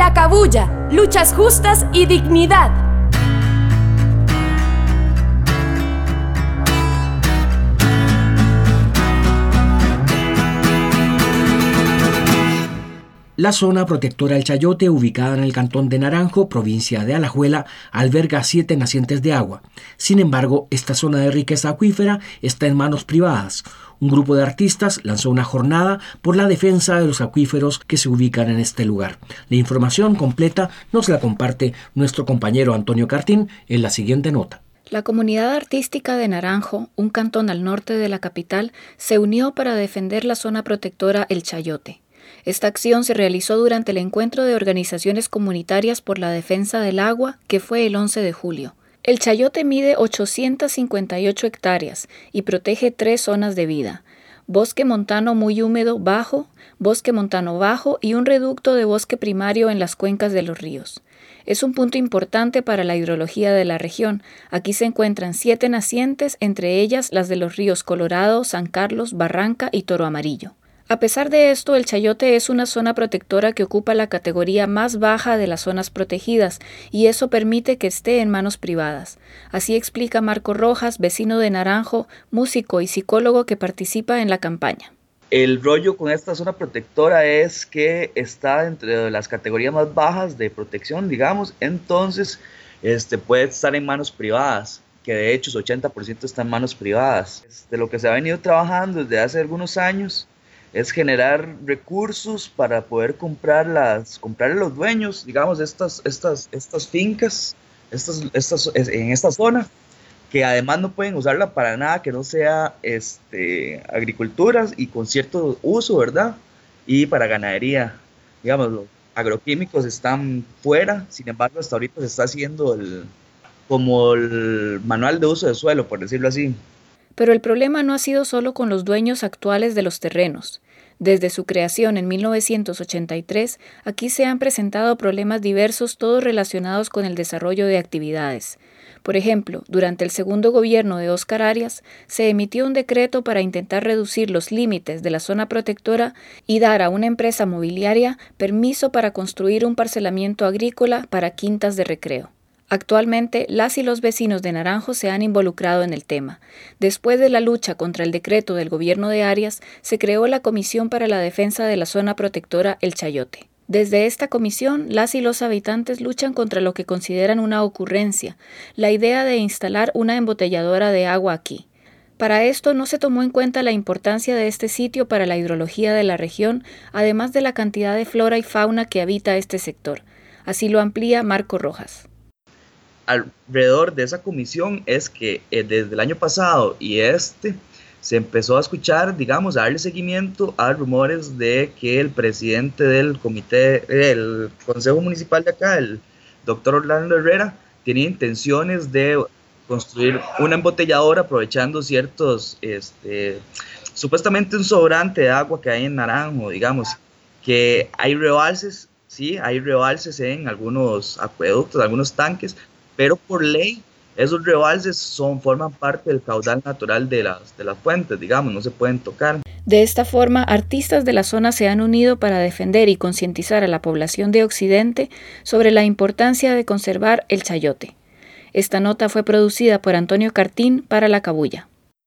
La Cabuya, luchas justas y dignidad. La zona protectora El Chayote, ubicada en el cantón de Naranjo, provincia de Alajuela, alberga 7 nacientes de agua. Sin embargo, esta zona de riqueza acuífera está en manos privadas. Un grupo de artistas lanzó una jornada por la defensa de los acuíferos que se ubican en este lugar. La información completa nos la comparte nuestro compañero Antonio Cartín en la siguiente nota. La comunidad artística de Naranjo, un cantón al norte de la capital, se unió para defender la zona protectora El Chayote. Esta acción se realizó durante el encuentro de organizaciones comunitarias por la defensa del agua, que fue el 11 de julio. El Chayote mide 858 hectáreas y protege 3 zonas de vida: bosque montano muy húmedo bajo, bosque montano bajo y un reducto de bosque primario en las cuencas de los ríos. Es un punto importante para la hidrología de la región. Aquí se encuentran 7 nacientes, entre ellas las de los ríos Colorado, San Carlos, Barranca y Toro Amarillo. A pesar de esto, el Chayote es una zona protectora que ocupa la categoría más baja de las zonas protegidas y eso permite que esté en manos privadas. Así explica Marco Rojas, vecino de Naranjo, músico y psicólogo que participa en la campaña. El rollo con esta zona protectora es que está entre las categorías más bajas de protección, digamos, entonces puede estar en manos privadas, que de hecho su 80% está en manos privadas. Lo que se ha venido trabajando desde hace algunos años es generar recursos para poder comprarle a los dueños, digamos, estas fincas, en esta zona, que además no pueden usarla para nada que no sea agricultura y con cierto uso, ¿verdad? Y para ganadería, digamos, los agroquímicos están fuera, sin embargo, hasta ahorita se está haciendo como el manual de uso de suelo, por decirlo así. Pero el problema no ha sido solo con los dueños actuales de los terrenos. Desde su creación en 1983, aquí se han presentado problemas diversos, todos relacionados con el desarrollo de actividades. Por ejemplo, durante el segundo gobierno de Óscar Arias, se emitió un decreto para intentar reducir los límites de la zona protectora y dar a una empresa mobiliaria permiso para construir un parcelamiento agrícola para quintas de recreo. Actualmente, las y los vecinos de Naranjo se han involucrado en el tema. Después de la lucha contra el decreto del gobierno de Arias, se creó la Comisión para la Defensa de la Zona Protectora El Chayote. Desde esta comisión, las y los habitantes luchan contra lo que consideran una ocurrencia, la idea de instalar una embotelladora de agua aquí. Para esto no se tomó en cuenta la importancia de este sitio para la hidrología de la región, además de la cantidad de flora y fauna que habita este sector. Así lo amplía Marco Rojas. Alrededor de esa comisión es que desde el año pasado y se empezó a escuchar, digamos, a darle seguimiento a rumores de que el presidente del Consejo Municipal de acá, el doctor Orlando Herrera, tenía intenciones de construir una embotelladora aprovechando ciertos, supuestamente un sobrante de agua que hay en Naranjo, digamos, que hay rebalses, sí, hay rebalses en algunos acueductos, algunos tanques, pero por ley esos rebalses forman parte del caudal natural de las fuentes, digamos, no se pueden tocar. De esta forma, artistas de la zona se han unido para defender y concientizar a la población de Occidente sobre la importancia de conservar el chayote. Esta nota fue producida por Antonio Cartín para La Cabuya.